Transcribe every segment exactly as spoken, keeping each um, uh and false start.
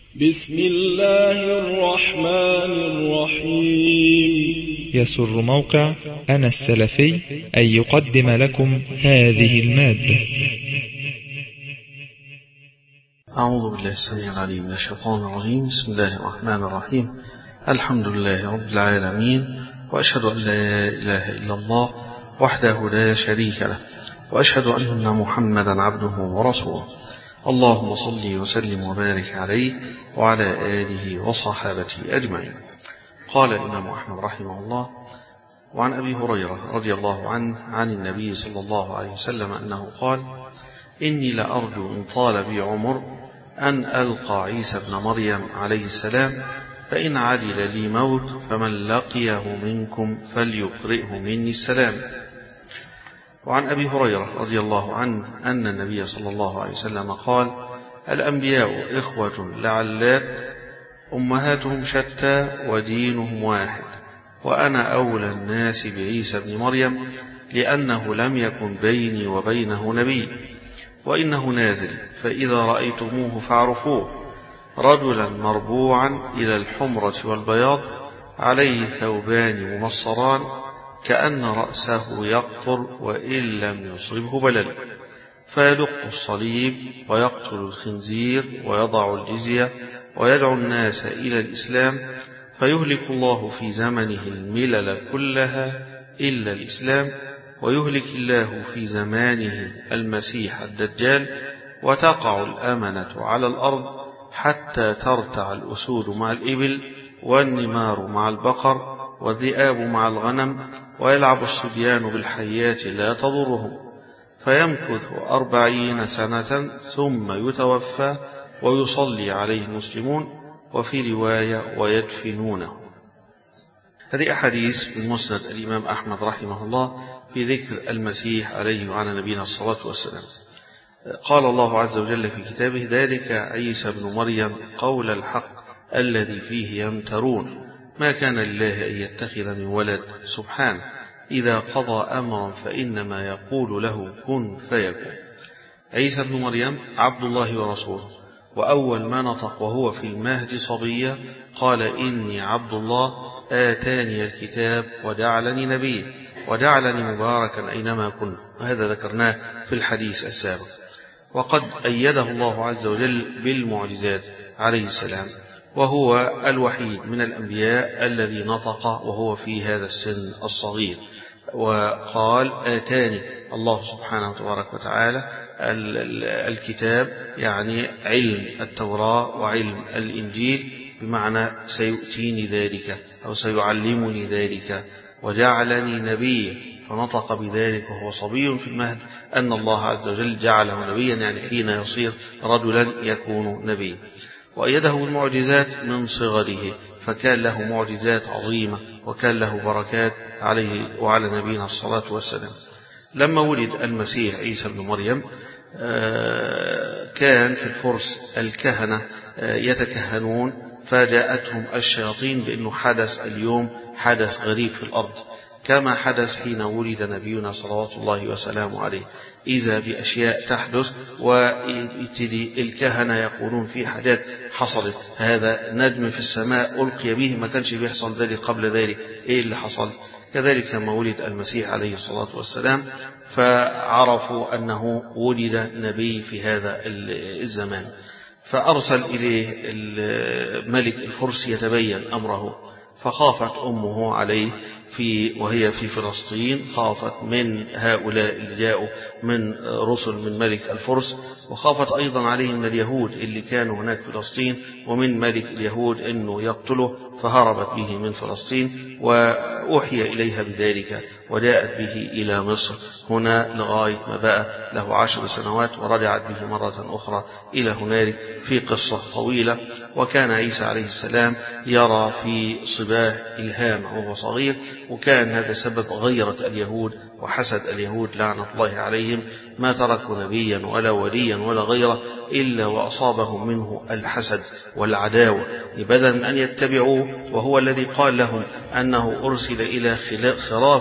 بسم الله الرحمن الرحيم. يسر موقع أنا السلفي أن يقدم لكم هذه المادة. أعوذ بالله السميع العليم من الشيطان الرجيم. بسم الله الرحمن الرحيم. الحمد لله رب العالمين، وأشهد أن لا إله إلا الله وحده لا شريك له، وأشهد أن محمدا عبده ورسوله. اللهم صل وسلم وبارك عليه وعلى آله وصحابته أجمعين. قال الإمام أحمد رحمه الله: وعن أبي هريرة رضي الله عنه عن النبي صلى الله عليه وسلم أنه قال: إني لأرجو إن طال بي عمر أن ألقى عيسى بن مريم عليه السلام، فإن عجل لي موت فمن لقيه منكم فليقرئه مني السلام. وعن أبي هريرة رضي الله عنه أن النبي صلى الله عليه وسلم قال: الأنبياء إخوة لعلات، أمهاتهم شتى ودينهم واحد، وأنا أولى الناس بعيسى بن مريم لأنه لم يكن بيني وبينه نبي، وإنه نازل، فإذا رأيتموه فاعرفوه، رجلا مربوعا إلى الحمرة والبياض، عليه ثوبان ممصران كأن رأسه يقطر وإن لم يصبه بلل، فيدق الصليب ويقتل الخنزير ويضع الجزية ويدعو الناس إلى الإسلام، فيهلك الله في زمنه الملل كلها إلا الإسلام، ويهلك الله في زمانه المسيح الدجال، وتقع الأمنة على الأرض حتى ترتع الأسود مع الإبل، والنمار مع البقر، والذئاب مع الغنم، ويلعب الصبيان بالحيات لا تضرهم، فيمكث أربعين سنة ثم يتوفى ويصلي عليه المسلمون، وفي رواية ويدفنونه. هذه أحاديث من مسند الإمام أحمد رحمه الله في ذكر المسيح عليه وعلى نبينا الصلاة والسلام. قال الله عز وجل في كتابه: ذلك عيسى بن مريم قول الحق الذي فيه يمترون، ما كان لله أن يتخذ من ولد سبحانه، إذا قضى أمرا فإنما يقول له كن فيكون. عيسى بن مريم عبد الله ورسوله، وأول ما نطق وهو في المهد صبيا قال: إني عبد الله آتاني الكتاب وجعلني نبيا وجعلني مباركا أينما كنت، وهذا ذكرناه في الحديث السابق. وقد أيده الله عز وجل بالمعجزات عليه السلام، وهو الوحيد من الأنبياء الذي نطق وهو في هذا السن الصغير، وقال: آتاني الله سبحانه وتبارك وتعالى الكتاب، يعني علم التوراة وعلم الإنجيل، بمعنى سيؤتيني ذلك أو سيعلمني ذلك، وجعلني نبيا، فنطق بذلك وهو صبي في المهد أن الله عز وجل جعله نبيا، يعني حين يصير رجلا يكون نبيا. وأيده بالمعجزات من صغره، فكان له معجزات عظيمة وكان له بركات عليه وعلى نبينا الصلاة والسلام. لما ولد المسيح عيسى بن مريم كان في الفرس الكهنة يتكهنون، فجاءتهم الشياطين بأنه حدث اليوم حدث غريب في الأرض، كما حدث حين ولد نبينا صلوات الله وسلامه عليه، إذا بأشياء تحدث ويبتدي الكهنة يقولون في حاجات حصلت، هذا نجم في السماء ألقي به، ما كانش بيحصل ذلك قبل ذلك، إيه اللي حصل؟ كذلك لما ولد المسيح عليه الصلاة والسلام فعرفوا أنه ولد نبي في هذا الزمان، فأرسل إليه ملك الفرس يتبين أمره، فخافت أمه عليه في وهي في فلسطين، خافت من هؤلاء اللي جاءوا من رسل من ملك الفرس، وخافت أيضا عليه من اليهود اللي كانوا هناك في فلسطين، ومن ملك اليهود أنه يقتله، فهربت به من فلسطين وأوحي إليها بذلك، وجاءت به إلى مصر هنا لغاية ما بقى له عشر سنوات، ورجعت به مرة أخرى إلى هنالك في قصة طويلة. وكان عيسى عليه السلام يرى في صباه إلهام وهو صغير، وكان هذا سبب غيرة اليهود وحسد اليهود لعنة الله عليهم، ما تركوا نبيا ولا وليا ولا غيره إلا وأصابهم منه الحسد والعداوة، بدلا من أن يتبعوه، وهو الذي قال لهم أنه أرسل إلى خراف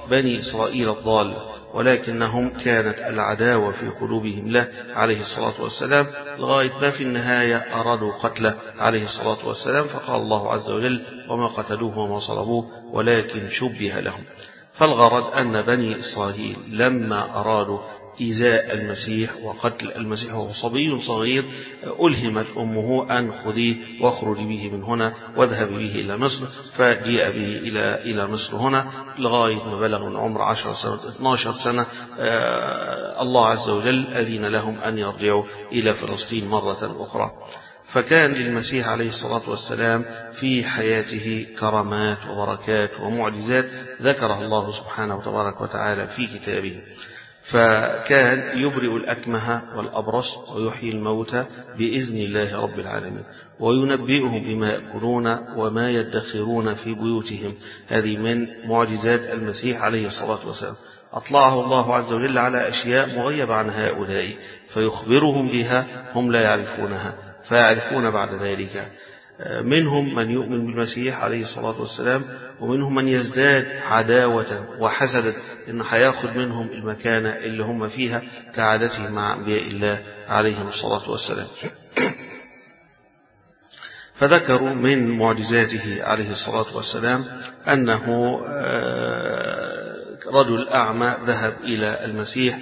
بني إسرائيل الضالة، ولكنهم كانت العداوة في قلوبهم له عليه الصلاة والسلام، لغاية ما في النهاية أرادوا قتله عليه الصلاة والسلام، فقال الله عز وجل: وما قتلوه وما صلبوه ولكن شبه لهم. فالغرض أن بني إسرائيل لما أرادوا إيذاء المسيح وقتل المسيح وهو صبي صغير، ألهمت أمه أن خذيه واخرج به من هنا واذهب به إلى مصر، فجاء به إلى إلى مصر هنا لغاية ما بلغ من عمر عشر سنة اثنتي عشرة سنة. آه الله عز وجل أذن لهم أن يرجعوا إلى فلسطين مرة أخرى. فكان للمسيح عليه الصلاة والسلام في حياته كرامات وبركات ومعجزات ذكرها الله سبحانه وتبارك وتعالى في كتابه. فكان يبرئ الأكمه والأبرص ويحيي الموتى بإذن الله رب العالمين، وينبئهم بما يأكلون وما يدخرون في بيوتهم. هذه من معجزات المسيح عليه الصلاة والسلام، أطلعه الله عز وجل على أشياء مغيبة عن هؤلاء فيخبرهم بها، هم لا يعرفونها فيعرفون بعد ذلك. منهم من يؤمن بالمسيح عليه الصلاة والسلام، ومنهم من يزداد عداوة وحسدا إن هياخد منهم المكانة اللي هم فيها كعادته مع أنبياء الله عليهم الصلاة والسلام. فذكروا من معجزاته عليه الصلاة والسلام أنه رجل أعمى ذهب إلى المسيح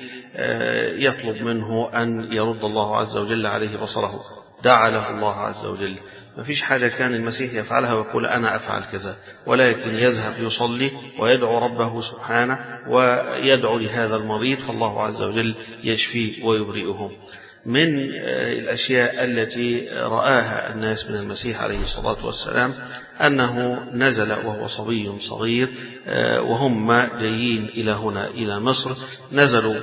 يطلب منه أن يرد الله عز وجل عليه بصره، دعا له الله عز وجل. ما فيش حاجة كان المسيح يفعلها ويقول أنا أفعل كذا، ولكن يذهب يصلي ويدعو ربه سبحانه ويدعو لهذا المريض، فالله عز وجل يشفيه ويبرئه. من الأشياء التي رآها الناس من المسيح عليه الصلاة والسلام أنه نزل وهو صبي صغير، وهم جايين إلى هنا إلى مصر، نزلوا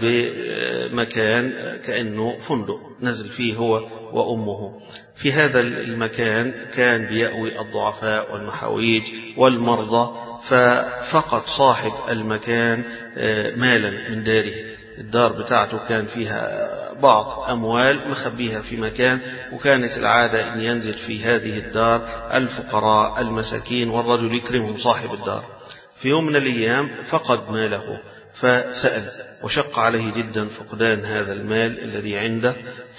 بمكان كأنه فندق نزل فيه هو وأمه. في هذا المكان كان بيأوي الضعفاء والمحاويج والمرضى، ففقد صاحب المكان مالا من داره. الدار بتاعته كان فيها بعض أموال مخبيها في مكان، وكانت العادة أن ينزل في هذه الدار الفقراء المساكين والرجل يكرمهم صاحب الدار. في يوم من الأيام فقد ماله، فسأل وشق عليه جدا فقدان هذا المال الذي عنده،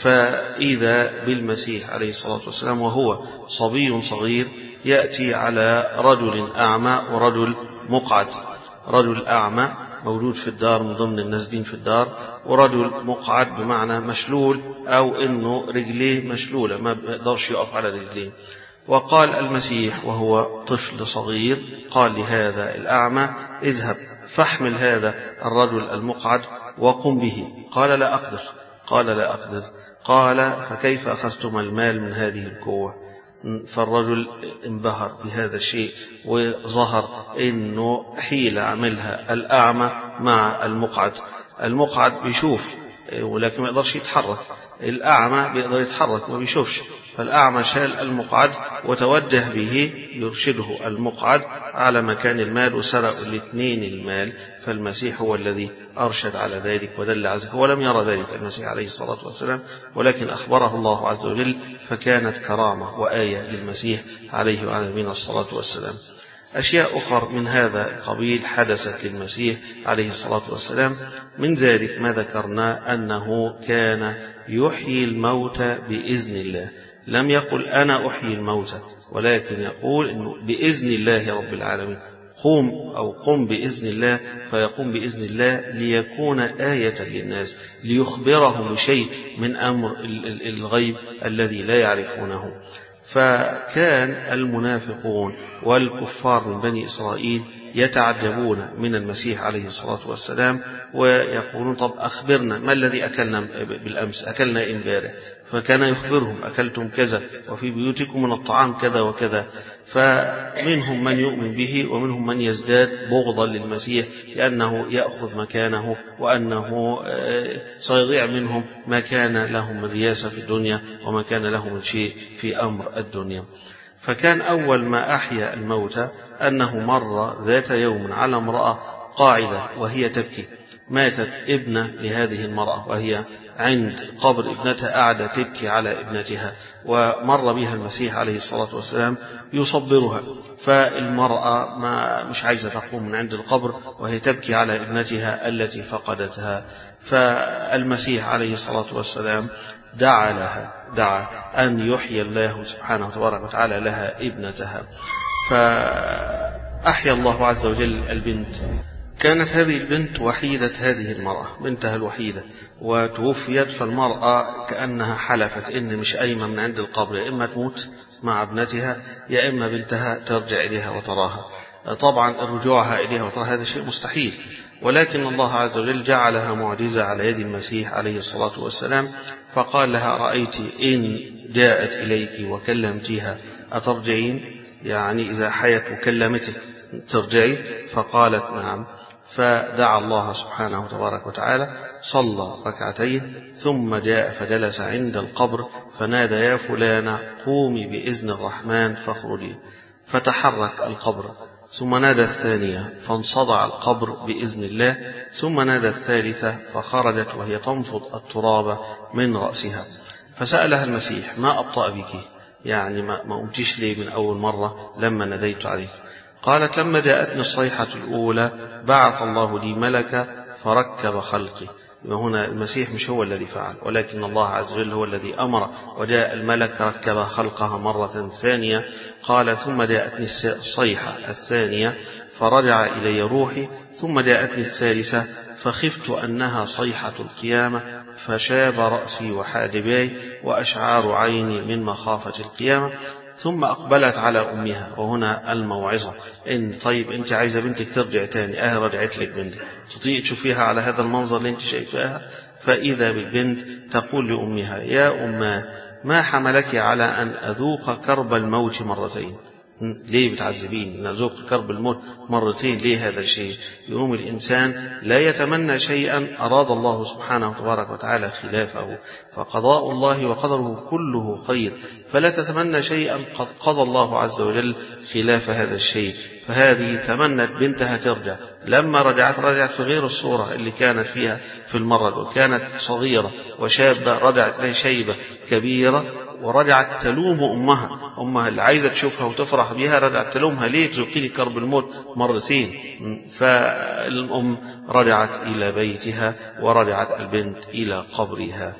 فإذا بالمسيح عليه الصلاة والسلام وهو صبي صغير يأتي على رجل أعمى ورجل مقعد. رجل أعمى موجود في الدار من ضمن النازلين في الدار، ورجل مقعد بمعنى مشلول أو إنه رجليه مشلولة ما بيقدرش يقف على رجليه. وقال المسيح وهو طفل صغير قال لهذا الأعمى: اذهب فاحمل هذا الرجل المقعد وقم به. قال: لا أقدر. قال: لا أقدر. قال: فكيف أخذتم المال من هذه القوة؟ فالرجل انبهر بهذا الشيء، وظهر إنه حيلة عملها الأعمى مع المقعد. المقعد بيشوف ولكن ما يقدرش يتحرك، الأعمى بيقدر يتحرك وما بيشوفش، فالأعمى شال المقعد وتوجه به يرشده المقعد على مكان المال، وسرقوا الاثنين المال. فالمسيح هو الذي أرشد على ذلك ودل على ذلك، ولم يرى ذلك المسيح عليه الصلاة والسلام، ولكن أخبره الله عز وجل، فكانت كرامة وآية للمسيح عليه وعلى نبينا الصلاة والسلام. أشياء أخرى من هذا القبيل حدثت للمسيح عليه الصلاة والسلام، من ذلك ما ذكرنا أنه كان يحيي الموتى بإذن الله. لم يقل أنا أحيي الموتى، ولكن يقول إنه بإذن الله رب العالمين، قم أو قم بإذن الله، فيقوم بإذن الله ليكون آية للناس، ليخبرهم بشيء من أمر الغيب الذي لا يعرفونه. فكان المنافقون والكفار من بني إسرائيل يتعجبون من المسيح عليه الصلاة والسلام ويقولون: طب أخبرنا ما الذي أكلنا بالأمس، أكلنا امبارح؟ فكان يخبرهم: أكلتم كذا وفي بيوتكم من الطعام كذا وكذا. فمنهم من يؤمن به ومنهم من يزداد بغضا للمسيح لأنه يأخذ مكانه، وأنه سيضيع منهم ما كان لهم من رياسة في الدنيا وما كان لهم من شيء في أمر الدنيا. فكان أول ما أحيا الموتى أنه مر ذات يوم على امرأة قاعدة وهي تبكي، ماتت ابنة لهذه المرأة وهي عند قبر ابنتها قاعدة تبكي على ابنتها، ومر بها المسيح عليه الصلاة والسلام يصبرها، فالمرأة ما مش عايزة تقوم من عند القبر وهي تبكي على ابنتها التي فقدتها، فالمسيح عليه الصلاة والسلام دعا لها دعا أن يحيي الله سبحانه وتبارك وتعالى لها ابنتها، فأحيا الله عز وجل البنت. كانت هذه البنت وحيدة هذه المرأة، بنتها الوحيدة، وتوفيت، فالمرأة كأنها حلفت إن مش قايمة من عند القبر، يا إما تموت مع ابنتها يا إما بنتها ترجع إليها وتراها. طبعا رجوعها إليها وتراها هذا شيء مستحيل، ولكن الله عز وجل جعلها معجزة على يد المسيح عليه الصلاة والسلام، فقال لها: رأيت إن جاءت إليك وكلمتيها أترجعين؟ يعني إذا حيت وكلمتك ترجعي؟ فقالت: نعم. فدعا الله سبحانه وتبارك وتعالى، صلى ركعتين، ثم جاء فجلس عند القبر فنادى: يا فلانة قومي بإذن الرحمن فاخرجي. فتحرك القبر، ثم نادى الثانية فانصدع القبر بإذن الله، ثم نادى الثالثة فخرجت وهي تنفض التراب من رأسها. فسألها المسيح: ما أبطأ بك؟ يعني ما قمتيش ليه من أول مرة لما نديت عليك؟ قالت: لما جاءتني الصيحة الأولى بعث الله لي ملكا فركب خلقي. هنا المسيح مش هو الذي فعل، ولكن الله عز وجل هو الذي أمر، وجاء الملك ركب خلقها مرة ثانية. قال: ثم جاءتني الصيحة الثانية فرجع إلي روحي، ثم جاءتني الثالثة فخفت أنها صيحة القيامة، فشاب رأسي وحاجباي وأشعار عيني من مخافة القيامة. ثم أقبلت على أمها، وهنا الموعظة: إن طيب أنت عايزة بنتك ترجع تاني، أه رجعت لك بنتك، تطيق تشوفيها على هذا المنظر اللي أنت شايفاها؟ فإذا بالبنت تقول لأمها: يا أماه ما حملك على أن أذوق كرب الموت مرتين؟ ليه بتعذبين؟ نذوق كرب الموت مرتين ليه هذا الشيء؟ يقوم الإنسان لا يتمنى شيئا أراد الله سبحانه وتبارك وتعالى خلافه، فقضاء الله وقدره كله خير، فلا تتمنى شيئا قد قضى الله عز وجل خلاف هذا الشيء. فهذه تمنت بنتها ترجع، لما رجعت رجعت في غير الصورة اللي كانت فيها في المرة، وكانت صغيرة وشابة، رجعت لها شيبة كبيرة، ورجعت تلوم أمها أمها اللي عايزة تشوفها وتفرح بها، رجعت تلومها: ليه تذوقيني كرب الموت مرتين؟ فالأم رجعت إلى بيتها ورجعت البنت إلى قبرها.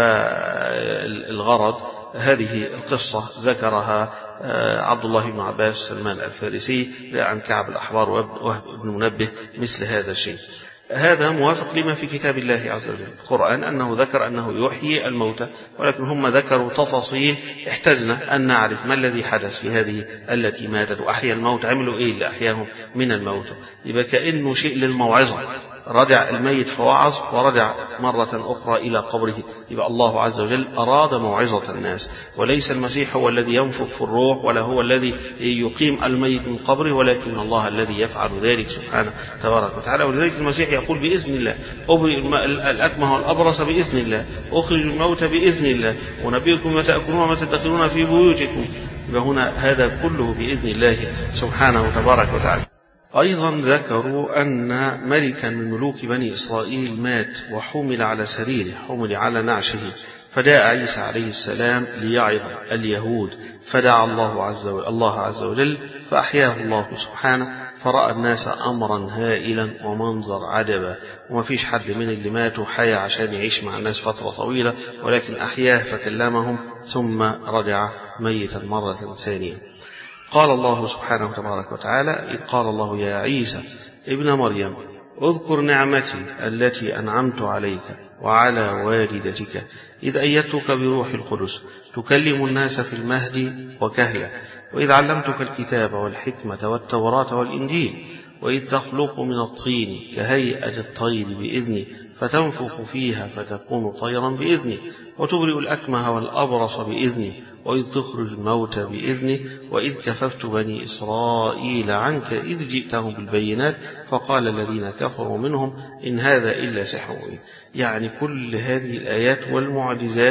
فالغرض هذه القصة ذكرها عبد الله بن عباس سلمان الفارسي عن كعب الأحبار ووهب بن منبه مثل هذا الشيء. هذا موافق لما في كتاب الله عز وجل القرآن، أنه ذكر أنه يحيي الموتى، ولكن هم ذكروا تفاصيل احتجنا أن نعرف ما الذي حدث في هذه التي ماتت وأحيا الموت، عملوا إيه اللي أحياهم من الموتى. يبقى كأنه شيء للموعظة، رجع الميت فوعظ ورجع مرة أخرى إلى قبره. يبقى الله عز وجل أراد موعظة الناس، وليس المسيح هو الذي ينفخ في الروح ولا هو الذي يقيم الميت من قبره، ولكن الله الذي يفعل ذلك سبحانه تبارك وتعالى. ولذلك المسيح يقول: بإذن الله أبرئ الأكمه والأبرص بإذن الله، أخرج الموتى بإذن الله، ونبئكم ما تأكلون وما تدخرون في بيوتكم. هنا هذا كله بإذن الله سبحانه تبارك وتعالى. أيضا ذكروا أن ملكا من ملوك بني إسرائيل مات وحمل على سريره، حمل على نعشه، فجاء عيسى عليه السلام ليعظ اليهود، فدعا الله عز وجل الله عز وجل فأحياه الله سبحانه، فرأى الناس أمرا هائلا ومنظر عجبا، وما فيش حد من اللي ماتوا حيا عشان يعيش مع الناس فترة طويلة، ولكن أحياه فكلمهم ثم رجع ميتا مرة ثانية. قال الله سبحانه تبارك وتعالى: إذ قال الله يا عيسى ابن مريم اذكر نعمتي التي أنعمت عليك وعلى والدتك إذ أيدتك بروح القدس تكلم الناس في المهد وكهلا، وإذ علمتك الكتاب والحكمة والتوراة والإنجيل، وإذ تخلق من الطين كهيئة الطير بإذني فتنفخ فيها فتكون طيرا بإذني، وتبرئ الأكمه والأبرص بإذني، وإذ تخرج الموتى بإذني، وإذ كففت بني إسرائيل عنك إذ جئتهم بالبينات فقال الذين كفروا منهم إن هذا إلا سحر مبين. يعني كل هذه الآيات والمعجزات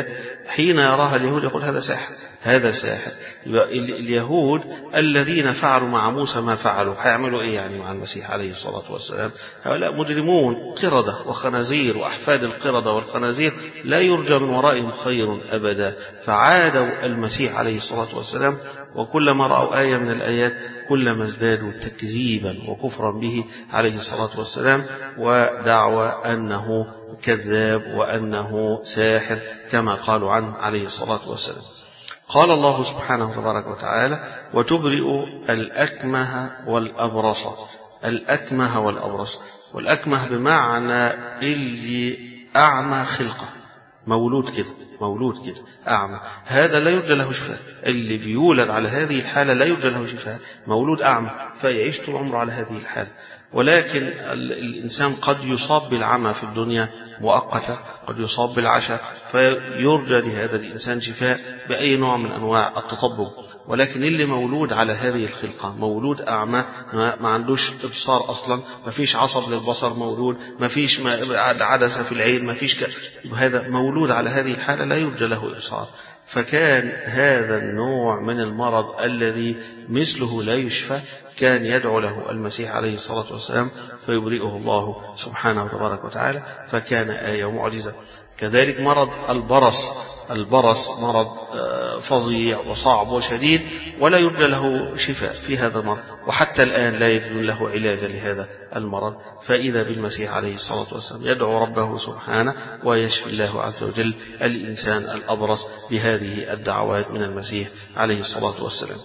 حين يراها اليهود يقول هذا ساحر هذا ساحر. اليهود الذين فعلوا مع موسى ما فعلوا هيعملوا إيه يعني مع المسيح عليه الصلاة والسلام؟ هؤلاء مجرمون قردة وخنازير وأحفاد القردة والخنازير لا يرجى من ورائهم خير أبدا. فعادوا المسيح عليه الصلاة والسلام وكلما رأوا آية من الآيات كلما ازدادوا تكذيبا وكفرا به عليه الصلاة والسلام ودعوى أنه كذاب وأنه ساحر كما قالوا عنه عليه الصلاة والسلام. قال الله سبحانه تبارك وتعالى وتبرئ الأكمه والأبرص. الأكمه والأبرص، والأكمه بمعنى اللي أعمى خلقه، مولود كده مولود كده أعمى، هذا لا يرجى له شفاء. اللي بيولد على هذه الحالة لا يرجى له شفاء، مولود أعمى فيعيش طول عمره على هذه الحالة. ولكن الإنسان قد يصاب بالعمى في الدنيا مؤقتة، قد يصاب بالعشاء فيرجى لهذا الإنسان شفاء بأي نوع من أنواع التطبب. ولكن اللي مولود على هذه الخلقة، مولود أعمى ما عندوش إبصار أصلا، ما فيش عصب للبصر مولود، ما فيش عدسة في العين، ما فيش ك... هذا مولود على هذه الحالة لا يرجى له إبصار. فكان هذا النوع من المرض الذي مثله لا يشفى كان يدعو له المسيح عليه الصلاة والسلام فيبرئه الله سبحانه وتبارك وتعالى، فكان آية معجزة. كذلك مرض البرص، البرص مرض فظيع وصعب وشديد ولا يرجى له شفاء في هذا المرض، وحتى الآن لا يجد له علاجا لهذا المرض. فإذا بالمسيح عليه الصلاة والسلام يدعو ربه سبحانه ويشفي الله عز وجل الإنسان الأبرص بهذه الدعوات من المسيح عليه الصلاة والسلام.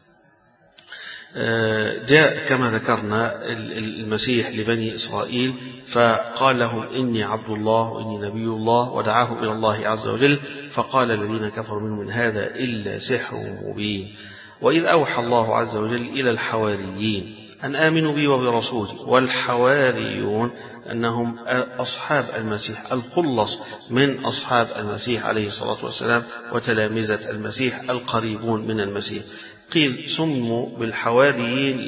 جاء كما ذكرنا المسيح لبني إسرائيل فقال لهم إني عبد الله وإني نبي الله ودعاه إلى الله عز وجل، فقال الذين كفروا منهم من هذا إلا سحر مبين. وإذ أوحى الله عز وجل إلى الحواريين أن آمنوا بي وبرسولي، والحواريون أنهم أصحاب المسيح الخلص من أصحاب المسيح عليه الصلاة والسلام وتلامذة المسيح القريبون من المسيح. قيل سموا بالحواريين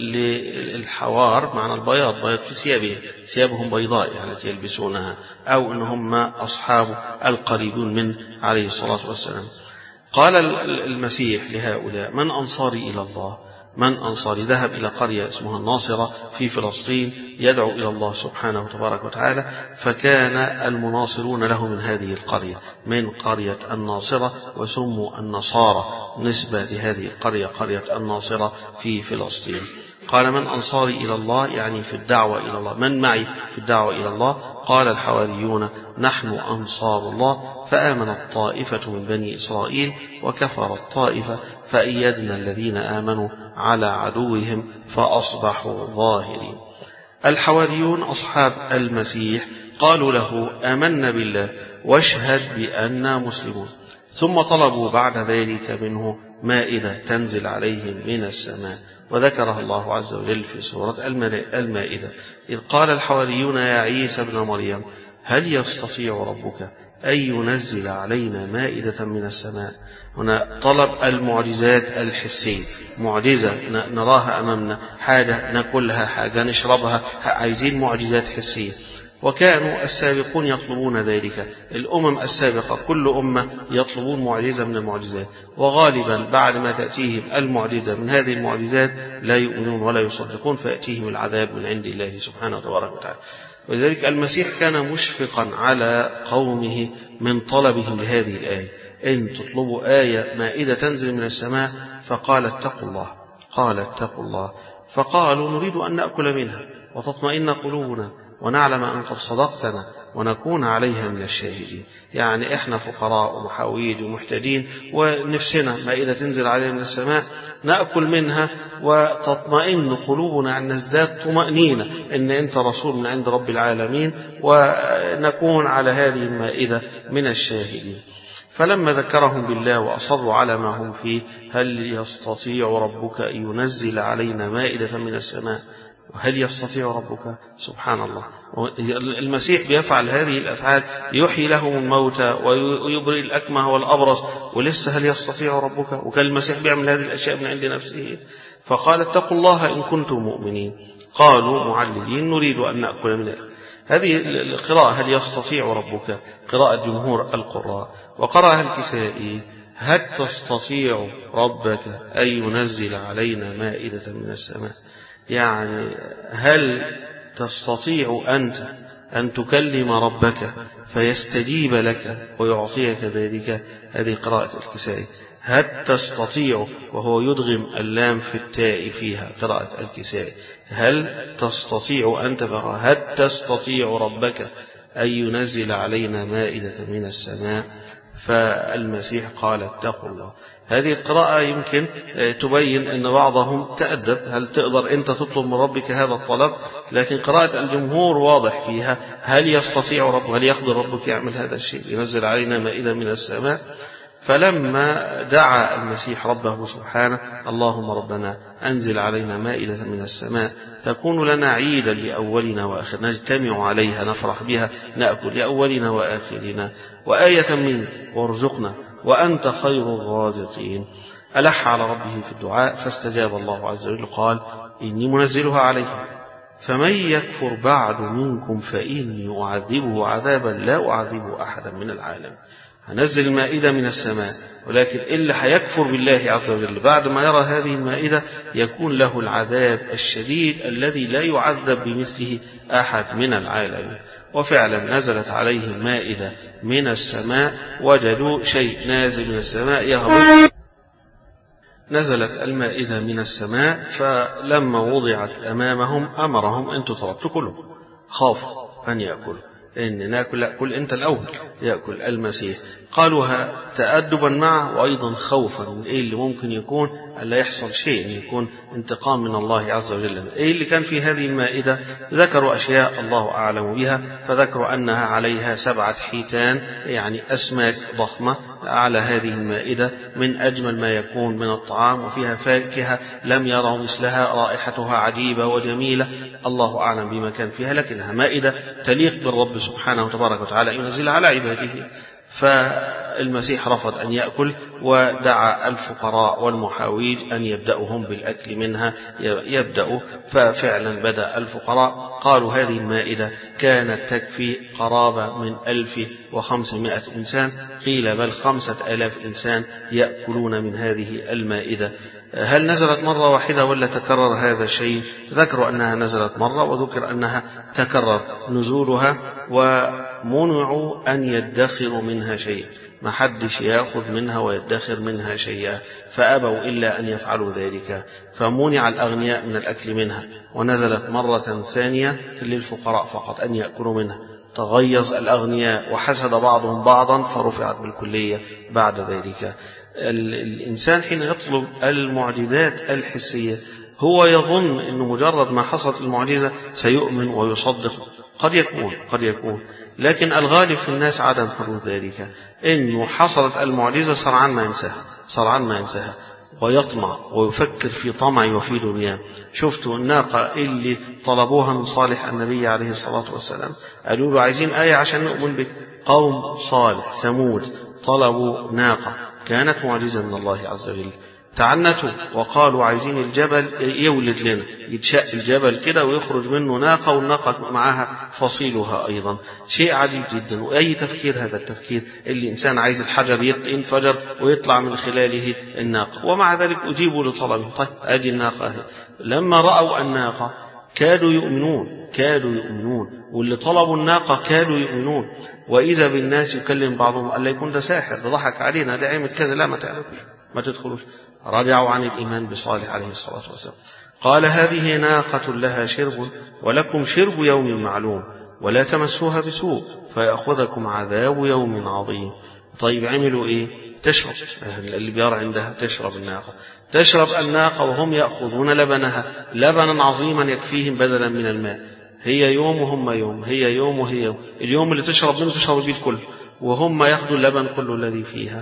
للحوار معنى البياض، بياض في ثيابهم، ثيابهم بيضاء يعني التي يلبسونها، أو أنهم أصحاب القريبون من عليه الصلاة والسلام. قال المسيح لهؤلاء من أنصاري إلى الله؟ من أنصاري؟ ذهب إلى قرية اسمها الناصرة في فلسطين يدعو إلى الله سبحانه تبارك وتعالى، فكان المناصرون له من هذه القرية من قرية الناصرة وسموا النصارى نسبة لهذه القرية قرية الناصرة في فلسطين. قال من أنصاري إلى الله يعني في الدعوة إلى الله، من معي في الدعوة إلى الله؟ قال الحواريون نحن أنصار الله، فآمنت طائفة من بني إسرائيل وكفرت طائفة فأيدنا الذين آمنوا على عدوهم فأصبحوا ظاهرين. الحواريون أصحاب المسيح قالوا له آمنا بالله واشهد بأننا مسلمون، ثم طلبوا بعد ذلك منه مائدة تنزل عليهم من السماء، وذكرها الله عز وجل في سورة المائدة إذ قال الحواريون يا عيسى ابن مريم هل يستطيع ربك أن ينزل علينا مائدة من السماء؟ هنا طلب المعجزات الحسية، معجزة نراها أمامنا، حاجة ناكلها، حاجة نشربها، عايزين معجزات حسية. وكانوا السابقون يطلبون ذلك، الأمم السابقة كل أمة يطلبون معجزة من المعجزات، وغالبا بعد ما تأتيهم المعجزة من هذه المعجزات لا يؤمنون ولا يصدقون فيأتيهم العذاب من عند الله سبحانه وتبارك وتعالى. ولذلك المسيح كان مشفقا على قومه من طلبهم لهذه الآية، إن تطلبوا آية مائدة تنزل من السماء، فقال اتقوا الله، قال اتقوا الله، فقالوا نريد أن نأكل منها وتطمئن قلوبنا ونعلم أن قد صدقتنا ونكون عليها من الشاهدين. يعني إحنا فقراء ومحاويج ومحتاجين ونفسنا مائدة تنزل علينا من السماء نأكل منها وتطمئن قلوبنا أن نزداد طمأنينة إن أنت رسول من عند رب العالمين ونكون على هذه المائدة من الشاهدين. فلما ذكرهم بالله وأصروا على ما هم فيه هل يستطيع ربك أن ينزل علينا مائدة من السماء؟ هل يستطيع ربك؟ سبحان الله، المسيح بيفعل هذه الأفعال، يحيي لهم الموتى ويبرئ الأكمه والأبرص، ولسه هل يستطيع ربك؟ وكان المسيح بيعمل هذه الأشياء من عند نفسه. فقال اتقوا الله إن كنتم مؤمنين. قالوا معللين نريد أن نأكل منها. هذه القراءة هل يستطيع ربك، قراءة جمهور القراء. وقرأها الكسائي هل تستطيع ربك أن ينزل علينا مائدة من السماء، يعني هل تستطيع أنت أن تكلم ربك فيستجيب لك ويعطيك ذلك. هذه قراءة الكسائي. هل تستطيع وهو يدغم اللام في التاء فيها، قراءة الكسائي. هل تستطيع أنت، هل تستطيع ربك أن ينزل علينا مائدة من السماء. فالمسيح قال اتقوا الله. هذه القراءة يمكن تبين أن بعضهم تأدب، هل تقدر أنت تطلب من ربك هذا الطلب، لكن قراءة الجمهور واضح فيها هل يستطيع ربك، هل يقدر ربك يعمل هذا الشيء، ينزل علينا مائدة من السماء. فلما دعا المسيح ربه سبحانه اللهم ربنا أنزل علينا مائدة من السماء تكون لنا عيدا لأولنا وآخرنا، نجتمع عليها نفرح بها نأكل لأولنا وآخرنا، وآية منك وارزقنا وأنت خير الرازقين. ألح على ربه في الدعاء فاستجاب الله عز وجل قال إني منزلها عليكم فمن يكفر بعد منكم فإني أعذبه عذابا لا أعذبه أحدا من العالم. هنزل المائدة من السماء، ولكن اللي هيكفر بالله عز وجل بعد ما يرى هذه المائدة يكون له العذاب الشديد الذي لا يعذب بمثله أحد من العالمين. وفعلا نزلت عليهم مائدة من السماء، وجدوا شيء نازل من السماء يهبط. نزلت المائدة من السماء، فلما وضعت أمامهم أمرهم أن تتركوا كلهم، خافوا أن يأكلوا، إن ناكل، لا كل أنت الأول، يأكل المسيح. قالوها تأدبا معه وأيضا خوفا من إيه اللي ممكن يكون ألا يحصل شيء، أن يكون انتقام من الله عز وجل. إيه اللي كان في هذه المائدة؟ ذكروا أشياء الله أعلم بها، فذكروا أنها عليها سبعة حيتان، يعني أسماك ضخمة على هذه المائدة من أجمل ما يكون من الطعام، وفيها فاكهة لم يروا مثلها، رائحتها عجيبة وجميلة، الله أعلم بما كان فيها، لكنها مائدة تليق بالرب سبحانه وتبارك وتعالى ينزل على عباده. فالمسيح رفض أن يأكل، ودعا الفقراء والمحاويج أن يبدأهم بالأكل منها، يبدأوا. ففعلا بدأ الفقراء. قالوا هذه المائدة كانت تكفي قرابة من ألف وخمسمائة إنسان، قيل بل خمسة آلاف إنسان يأكلون من هذه المائدة. هل نزلت مرة واحدة ولا تكرر هذا الشيء؟ ذكروا أنها نزلت مرة، وذكر أنها تكرر نزولها، ومنعوا أن يدخروا منها شيء، ما حدش يأخذ منها ويدخر منها شيئا، فأبوا إلا أن يفعلوا ذلك، فمنع الأغنياء من الأكل منها. ونزلت مرة ثانية للفقراء فقط أن يأكلوا منها، تغيظ الأغنياء وحسد بعضهم بعضا، فرفعت بالكلية بعد ذلك. الإنسان حين يطلب المعجزات الحسية هو يظن أنه مجرد ما حصلت المعجزة سيؤمن ويصدق، قد يكون قد يكون لكن الغالب في الناس عدم حدوث ذلك، إنه حصلت المعجزة سرعان ما ينساها سرعان ما ينساها ويطمع ويفكر في طمع وفي دنيا. شفتوا الناقة اللي طلبوها من صالح النبي عليه الصلاة والسلام، قالوا له عايزين آية عشان نؤمن بك. قوم صالح ثمود طلبوا ناقة كانت معجزة من الله عز وجل، تعنتوا وقالوا عايزين الجبل يولد لنا، يتشق الجبل كده ويخرج منه ناقة، والناقة معها فصيلها أيضا. شيء عجيب جدا. وأي تفكير هذا التفكير اللي إنسان عايز الحجر ينفجر ويطلع من خلاله الناقة، ومع ذلك أجيبوا لطلبه. طيب أدي الناقة. لما رأوا الناقة كادوا يؤمنون كادوا يؤمنون واللي طلبوا الناقة كادوا يؤمنون. وإذا بالناس يكلم بعضهم قال لا يكون ده ساحر، ده ضحك علينا، ده عمل كذا، لا ما تعرفش ما تدخلوش. رجعوا عن الإيمان بصالح عليه الصلاة والسلام. قال هذه ناقة لها شرب ولكم شرب يوم معلوم ولا تمسوها بسوء فيأخذكم عذاب يوم عظيم. طيب عملوا إيه؟ تشرب، اللي بيرى عندها تشرب الناقة تشرب الناقة وهم يأخذون لبنها، لبنا عظيما يكفيهم بدلا من الماء. هي يوم وهم يوم، هي يوم وهي يوم. اليوم اللي تشرب منه تشرب البيت كله، وهم يأخذوا اللبن كله الذي فيها.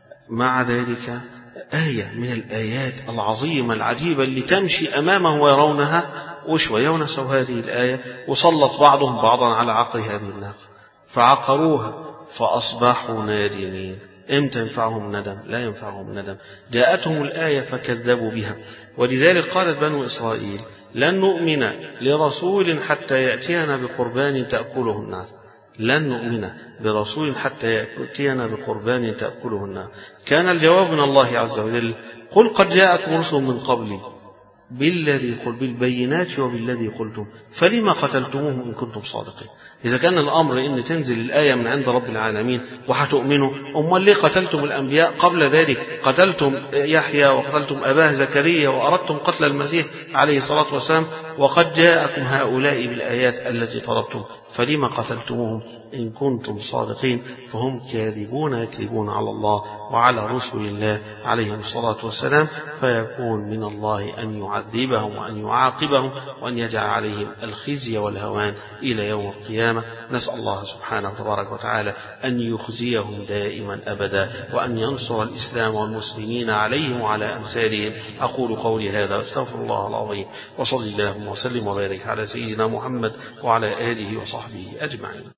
مع ذلك آية من الآيات العظيمة العجيبة اللي تمشي أمامه ويرونها، وشوية ونسوا هذه الآية، وسلط بعضهم بعضا على عقر هذه الناقة فعقروها فأصبحوا نادمين. امتى ينفعهم ندم؟ لا ينفعهم ندم. جاءتهم الآية فكذبوا بها. ولذلك قالت بنو إسرائيل لن نؤمن لرسول حتى يأتينا بقربان تأكله النار، لن نؤمن برسول حتى يأتينا بقربان تأكله النار. كان الجواب من الله عز وجل: قل قد جاءكم رسل من قبلي بالذي قل بالبينات وبالذي قلتم فلما قتلتموهم إن كنتم صادقين. إذا كان الأمر إن تنزل الآية من عند رب العالمين وحتؤمنوا، أمال ليه قتلتم الأنبياء قبل ذلك؟ قتلتم يحيى وقتلتم أباه زكريا وأردتم قتل المسيح عليه الصلاة والسلام، وقد جاءكم هؤلاء بالآيات التي طلبتم فلما قتلتموهم إن كنتم صادقين. فهم كاذبون يكذبون على الله وعلى رسل الله عليهم الصلاة والسلام، فيكون من الله أن يعذبهم وأن يعاقبهم وأن يجعل عليهم الخزي والهوان إلى يوم القيامة. نسأل الله سبحانه وتبارك وتعالى أن يخزيهم دائما أبدا، وأن ينصر الإسلام والمسلمين عليهم وعلى أمثالهم. أقول قولي هذا واستغفر الله العظيم، وصلى اللهم وسلم وبارك على سيدنا محمد وعلى آله وصحبه أجمعين.